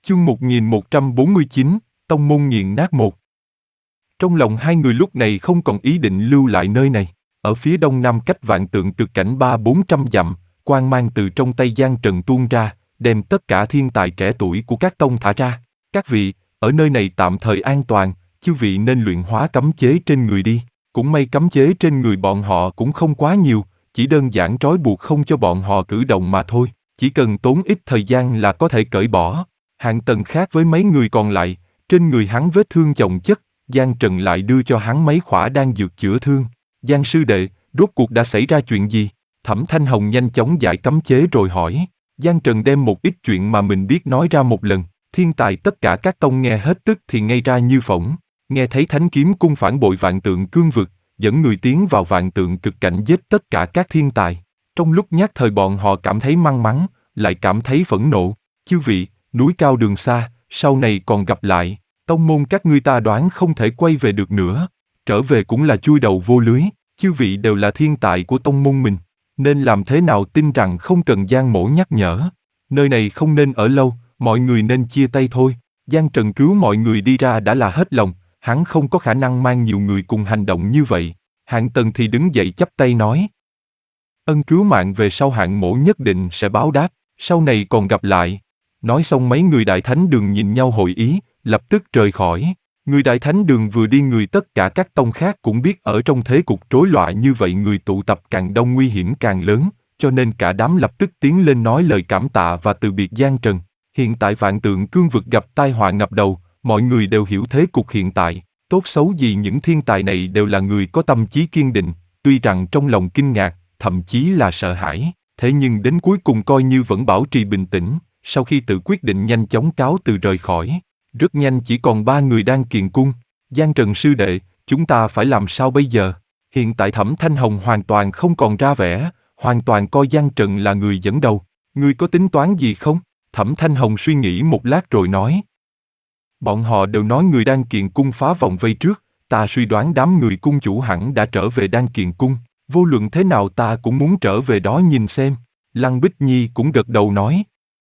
Chương 1149, Tông môn nghiền nát một. Trong lòng hai người lúc này không còn ý định lưu lại nơi này. Ở phía đông nam cách vạn tượng cực cảnh 300-400 dặm, quang mang từ trong tay Giang Trần tuôn ra, đem tất cả thiên tài trẻ tuổi của các tông thả ra. Các vị, ở nơi này tạm thời an toàn, chư vị nên luyện hóa cấm chế trên người đi. Cũng may cấm chế trên người bọn họ cũng không quá nhiều, chỉ đơn giản trói buộc không cho bọn họ cử động mà thôi. Chỉ cần tốn ít thời gian là có thể cởi bỏ. Hạng Tần khác với mấy người còn lại, trên người hắn vết thương chồng chất, Giang Trần lại đưa cho hắn mấy khỏa đan dược chữa thương. Giang sư đệ, rốt cuộc đã xảy ra chuyện gì? Thẩm Thanh Hồng nhanh chóng giải cấm chế rồi hỏi. Giang Trần đem một ít chuyện mà mình biết nói ra một lần. Thiên tài tất cả các tông nghe hết tức thì ngây ra như phỗng. Nghe thấy Thánh Kiếm Cung phản bội Vạn Tượng Cương Vực, dẫn người tiến vào Vạn Tượng Cực Cảnh giết tất cả các thiên tài. Trong lúc nhất thời bọn họ cảm thấy mang mắn, lại cảm thấy phẫn nộ. Chư vị, núi cao đường xa, sau này còn gặp lại, tông môn các ngươi ta đoán không thể quay về được nữa. Trở về cũng là chui đầu vô lưới, chư vị đều là thiên tài của tông môn mình. Nên làm thế nào tin rằng không cần Giang mỗ nhắc nhở. Nơi này không nên ở lâu, mọi người nên chia tay thôi. Giang Trần cứu mọi người đi ra đã là hết lòng, hắn không có khả năng mang nhiều người cùng hành động như vậy. Hạng Tần thì đứng dậy chắp tay nói. Ân cứu mạng về sau hạng mỗ nhất định sẽ báo đáp, sau này còn gặp lại. Nói xong mấy người Đại Thánh Đường nhìn nhau hội ý, lập tức rời khỏi. Người Đại Thánh Đường vừa đi người tất cả các tông khác cũng biết ở trong thế cục rối loạn như vậy người tụ tập càng đông nguy hiểm càng lớn, cho nên cả đám lập tức tiến lên nói lời cảm tạ và từ biệt Giang Trần. Hiện tại Vạn Tượng Cương Vực gặp tai họa ngập đầu, mọi người đều hiểu thế cục hiện tại, tốt xấu gì những thiên tài này đều là người có tâm chí kiên định, tuy rằng trong lòng kinh ngạc, thậm chí là sợ hãi, thế nhưng đến cuối cùng coi như vẫn bảo trì bình tĩnh. Sau khi tự quyết định nhanh chóng cáo từ rời khỏi. Rất nhanh chỉ còn 3 người đang kiền cung. Giang Trần sư đệ, chúng ta phải làm sao bây giờ? Hiện tại Thẩm Thanh Hồng hoàn toàn không còn ra vẻ, hoàn toàn coi Giang Trần là người dẫn đầu. Ngươi có tính toán gì không? Thẩm Thanh Hồng suy nghĩ một lát rồi nói. Bọn họ đều nói người đang kiền cung phá vòng vây trước, ta suy đoán đám người cung chủ hẳn đã trở về đang kiền cung. Vô luận thế nào ta cũng muốn trở về đó nhìn xem. Lăng Bích Nhi cũng gật đầu nói.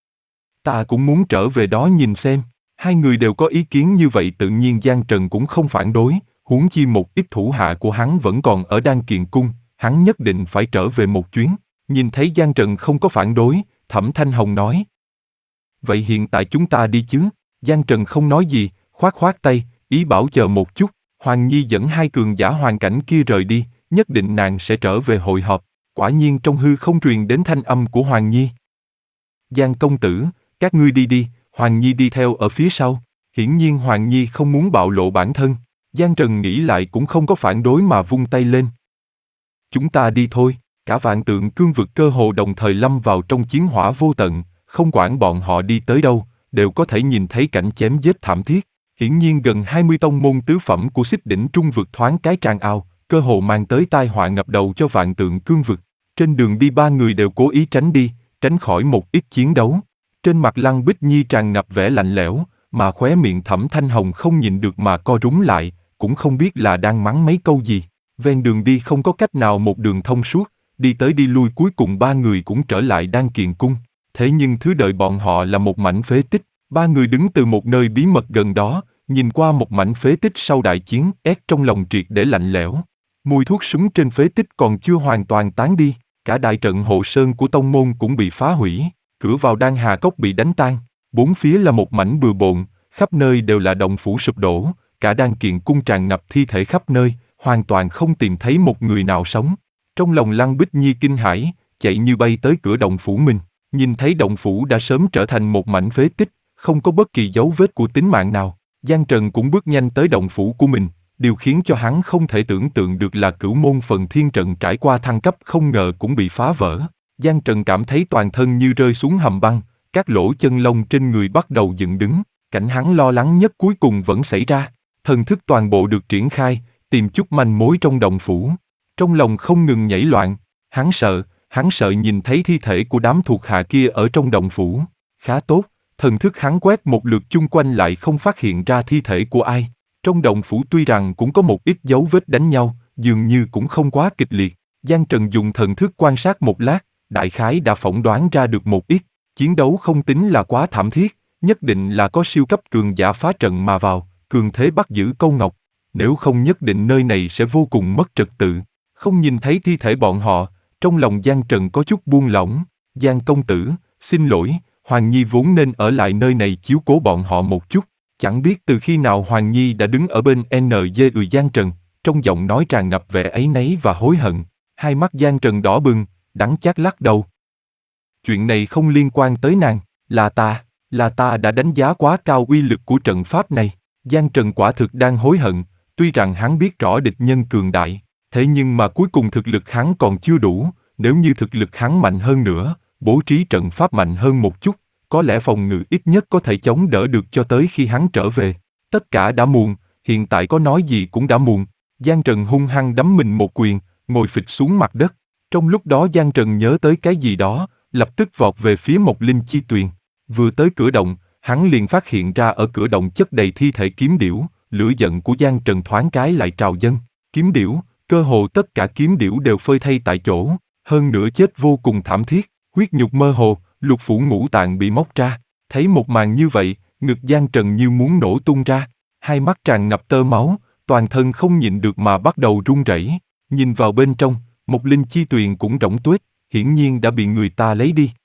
Ta cũng muốn trở về đó nhìn xem. Hai người đều có ý kiến như vậy tự nhiên Giang Trần cũng không phản đối, huống chi một ít thủ hạ của hắn vẫn còn ở Đan Kiền Cung, hắn nhất định phải trở về một chuyến. Nhìn thấy Giang Trần không có phản đối, Thẩm Thanh Hồng nói. Vậy hiện tại chúng ta đi chứ? Giang Trần không nói gì, khoát khoát tay, ý bảo chờ một chút. Hoàng Nhi dẫn hai cường giả hoàn cảnh kia rời đi, nhất định nàng sẽ trở về hội họp. Quả nhiên trong hư không truyền đến thanh âm của Hoàng Nhi. Giang công tử, các ngươi đi đi, Hoàng Nhi đi theo ở phía sau. Hiển nhiên Hoàng Nhi không muốn bạo lộ bản thân. Giang Trần nghĩ lại cũng không có phản đối mà vung tay lên. Chúng ta đi thôi. Cả Vạn Tượng Cương Vực cơ hồ đồng thời lâm vào trong chiến hỏa vô tận, không quản bọn họ đi tới đâu, đều có thể nhìn thấy cảnh chém giết thảm thiết. Hiển nhiên gần 20 tông môn tứ phẩm của Xích Đỉnh Trung Vực thoáng cái tràn ao, cơ hồ mang tới tai họa ngập đầu cho Vạn Tượng Cương Vực. Trên đường đi ba người đều cố ý tránh đi, tránh khỏi một ít chiến đấu. Trên mặt Lăng Bích Nhi tràn ngập vẻ lạnh lẽo, mà khóe miệng Thẩm Thanh Hồng không nhịn được mà co rúm lại, cũng không biết là đang mắng mấy câu gì. Ven đường đi không có cách nào một đường thông suốt, đi tới đi lui cuối cùng ba người cũng trở lại Đan Kiền Cung. Thế nhưng thứ đợi bọn họ là một mảnh phế tích. Ba người đứng từ một nơi bí mật gần đó, nhìn qua một mảnh phế tích sau đại chiến, trong lòng triệt để lạnh lẽo. Mùi thuốc súng trên phế tích còn chưa hoàn toàn tán đi, cả đại trận hộ sơn của tông môn cũng bị phá hủy. Cửa vào Đan Hà Cốc bị đánh tan, bốn phía là một mảnh bừa bộn, khắp nơi đều là động phủ sụp đổ, cả Đan Kiền Cung tràn ngập thi thể khắp nơi, hoàn toàn không tìm thấy một người nào sống. Trong lòng Lăng Bích Nhi kinh hãi, chạy như bay tới cửa động phủ mình, nhìn thấy động phủ đã sớm trở thành một mảnh phế tích, không có bất kỳ dấu vết của tính mạng nào. Giang Trần cũng bước nhanh tới động phủ của mình, điều khiến cho hắn không thể tưởng tượng được là Cửu Môn Phần Thiên Trận trải qua thăng cấp không ngờ cũng bị phá vỡ. Giang Trần cảm thấy toàn thân như rơi xuống hầm băng, các lỗ chân lông trên người bắt đầu dựng đứng, cảnh hắn lo lắng nhất cuối cùng vẫn xảy ra. Thần thức toàn bộ được triển khai, tìm chút manh mối trong động phủ. Trong lòng không ngừng nhảy loạn, hắn sợ nhìn thấy thi thể của đám thuộc hạ kia ở trong động phủ. Khá tốt, thần thức hắn quét một lượt chung quanh lại không phát hiện ra thi thể của ai. Trong động phủ tuy rằng cũng có một ít dấu vết đánh nhau, dường như cũng không quá kịch liệt. Giang Trần dùng thần thức quan sát một lát, đại khái đã phỏng đoán ra được một ít. Chiến đấu không tính là quá thảm thiết, nhất định là có siêu cấp cường giả phá trận mà vào, cường thế bắt giữ câu ngọc. Nếu không nhất định nơi này sẽ vô cùng mất trật tự. Không nhìn thấy thi thể bọn họ, trong lòng Giang Trần có chút buông lỏng. Giang công tử, xin lỗi, Hoàng Nhi vốn nên ở lại nơi này chiếu cố bọn họ một chút. Chẳng biết từ khi nào Hoàng Nhi đã đứng ở bên NG Giang Trần, trong giọng nói tràn ngập vẻ áy náy và hối hận. Hai mắt Giang Trần đỏ bừng, đắng chát lắc đầu. Chuyện này không liên quan tới nàng, là ta đã đánh giá quá cao uy lực của trận pháp này. Giang Trần quả thực đang hối hận, tuy rằng hắn biết rõ địch nhân cường đại, thế nhưng mà cuối cùng thực lực hắn còn chưa đủ, nếu như thực lực hắn mạnh hơn nữa, bố trí trận pháp mạnh hơn một chút, có lẽ phòng ngự ít nhất có thể chống đỡ được cho tới khi hắn trở về. Tất cả đã muộn, hiện tại có nói gì cũng đã muộn. Giang Trần hung hăng đấm mình một quyền, ngồi phịch xuống mặt đất. Trong lúc đó Giang Trần nhớ tới cái gì đó, lập tức vọt về phía Mộc Linh Chi Tuyền. Vừa tới cửa động, hắn liền phát hiện ra ở cửa động chất đầy thi thể kiếm điểu, lửa giận của Giang Trần thoáng cái lại trào dâng. Kiếm điểu, cơ hồ tất cả kiếm điểu đều phơi thây tại chỗ, hơn nữa chết vô cùng thảm thiết, huyết nhục mơ hồ, lục phủ ngũ tạng bị móc ra. Thấy một màn như vậy, ngực Giang Trần như muốn nổ tung ra, hai mắt tràn ngập tơ máu, toàn thân không nhịn được mà bắt đầu run rẩy. Nhìn vào bên trong, Mộc Linh Chi Tuyền cũng rỗng tuếch, hiển nhiên đã bị người ta lấy đi.